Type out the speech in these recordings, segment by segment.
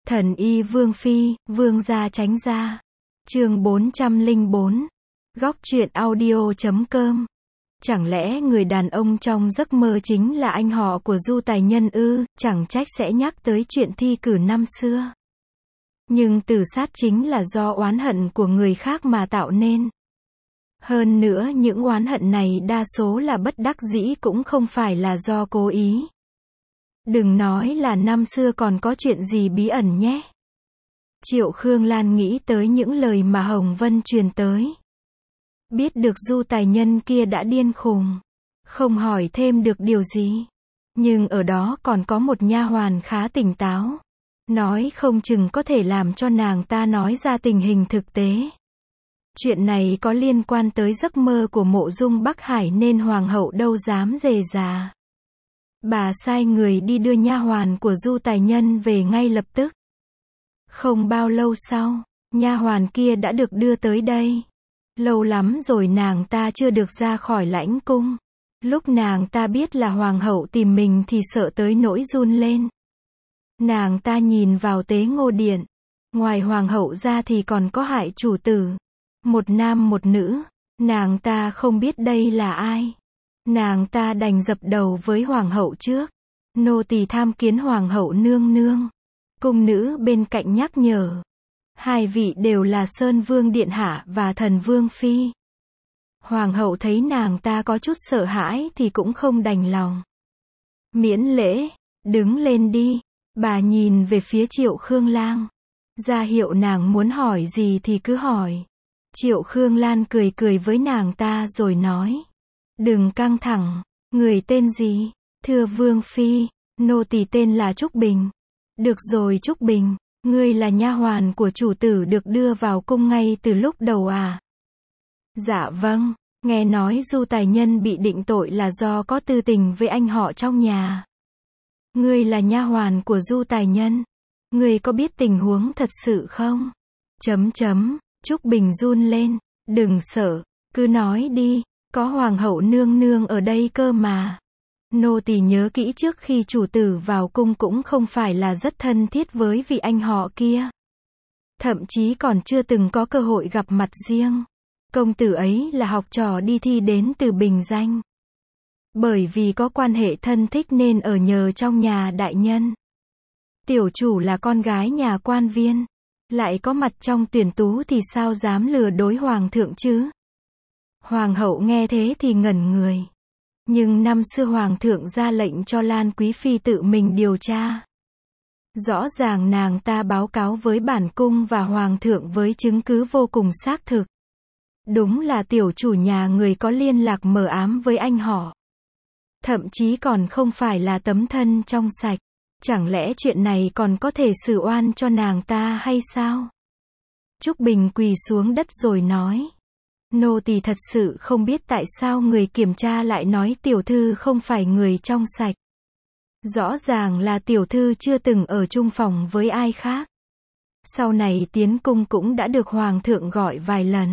Thần y Vương Phi, Vương gia tránh ra. Chương 404. Góc truyện audio.com. Chẳng lẽ người đàn ông trong giấc mơ chính là anh họ của Du Tài Nhân ư? Chẳng trách sẽ nhắc tới chuyện thi cử năm xưa. Nhưng tự sát chính là do oán hận của người khác mà tạo nên. Hơn nữa những oán hận này đa số là bất đắc dĩ, cũng không phải là do cố ý. Đừng nói là năm xưa còn có chuyện gì bí ẩn nhé. Triệu Khương Lan nghĩ tới những lời mà Hồng Vân truyền tới. Biết được Du Tài Nhân kia đã điên khùng. Không hỏi thêm được điều gì. Nhưng ở đó còn có một nha hoàn khá tỉnh táo. Nói không chừng có thể làm cho nàng ta nói ra tình hình thực tế. Chuyện này có liên quan tới giấc mơ của Mộ Dung Bắc Hải nên hoàng hậu đâu dám dè dà. Bà sai người đi đưa nha hoàn của Du Tài Nhân về ngay lập tức. Không bao lâu sau, nha hoàn kia đã được đưa tới đây. Lâu lắm rồi nàng ta chưa được ra khỏi lãnh cung. Lúc nàng ta biết là hoàng hậu tìm mình thì sợ tới nỗi run lên. Nàng ta nhìn vào Tế Ngô Điện. Ngoài hoàng hậu ra thì còn có Hải chủ tử. Một nam một nữ. Nàng ta không biết đây là ai. Nàng ta đành dập đầu với hoàng hậu trước. Nô tỳ tham kiến hoàng hậu nương nương. Cung nữ bên cạnh nhắc nhở. Hai vị đều là Sơn Vương Điện Hạ và Thần Vương Phi. Hoàng hậu thấy nàng ta có chút sợ hãi thì cũng không đành lòng. Miễn lễ, đứng lên đi. Bà nhìn về phía Triệu Khương Lan. Ra hiệu nàng muốn hỏi gì thì cứ hỏi. Triệu Khương Lan cười cười với nàng ta rồi nói. Đừng căng thẳng, người tên gì? Thưa Vương Phi, nô tỳ tên là Trúc Bình. Được rồi Trúc Bình, ngươi là nha hoàn của chủ tử được đưa vào cung ngay từ lúc đầu à? Dạ vâng, nghe nói Du Tài Nhân bị định tội là do có tư tình với anh họ trong nhà. Ngươi là nha hoàn của Du Tài Nhân. Ngươi có biết tình huống thật sự không? Trúc Bình run lên, đừng sợ, cứ nói đi. Có hoàng hậu nương nương ở đây cơ mà. Nô tỳ nhớ kỹ trước khi chủ tử vào cung cũng không phải là rất thân thiết với vị anh họ kia. Thậm chí còn chưa từng có cơ hội gặp mặt riêng. Công tử ấy là học trò đi thi đến từ Bình Danh. Bởi vì có quan hệ thân thích nên ở nhờ trong nhà đại nhân. Tiểu chủ là con gái nhà quan viên. Lại có mặt trong tuyển tú thì sao dám lừa dối hoàng thượng chứ? Hoàng hậu nghe thế thì ngẩn người. Nhưng năm xưa hoàng thượng ra lệnh cho Lan Quý Phi tự mình điều tra. Rõ ràng nàng ta báo cáo với bản cung và hoàng thượng với chứng cứ vô cùng xác thực. Đúng là tiểu chủ nhà người có liên lạc mờ ám với anh họ. Thậm chí còn không phải là tấm thân trong sạch. Chẳng lẽ chuyện này còn có thể xử oan cho nàng ta hay sao? Trúc Bình quỳ xuống đất rồi nói. Nô tỳ thật sự không biết tại sao người kiểm tra lại nói tiểu thư không phải người trong sạch. Rõ ràng là tiểu thư chưa từng ở chung phòng với ai khác. Sau này tiến cung cũng đã được hoàng thượng gọi vài lần.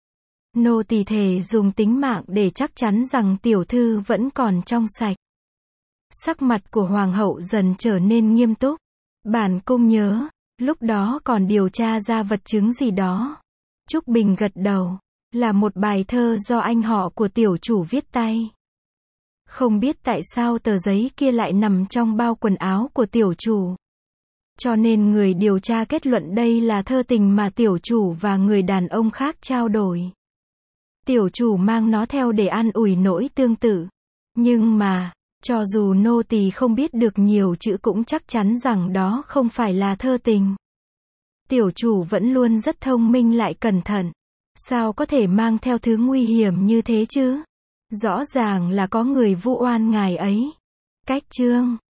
Nô tỳ thề dùng tính mạng để chắc chắn rằng tiểu thư vẫn còn trong sạch. Sắc mặt của hoàng hậu dần trở nên nghiêm túc. Bản cung nhớ, lúc đó còn điều tra ra vật chứng gì đó. Trúc Bình gật đầu. Là một bài thơ do anh họ của tiểu chủ viết tay. Không biết tại sao tờ giấy kia lại nằm trong bao quần áo của tiểu chủ. Cho nên người điều tra kết luận đây là thơ tình mà tiểu chủ và người đàn ông khác trao đổi. Tiểu chủ mang nó theo để an ủi nỗi tương tự. Nhưng mà, cho dù nô tỳ không biết được nhiều chữ cũng chắc chắn rằng đó không phải là thơ tình. Tiểu chủ vẫn luôn rất thông minh lại cẩn thận. Sao có thể mang theo thứ nguy hiểm như thế chứ? Rõ ràng là có người vu oan ngài ấy. Cách chương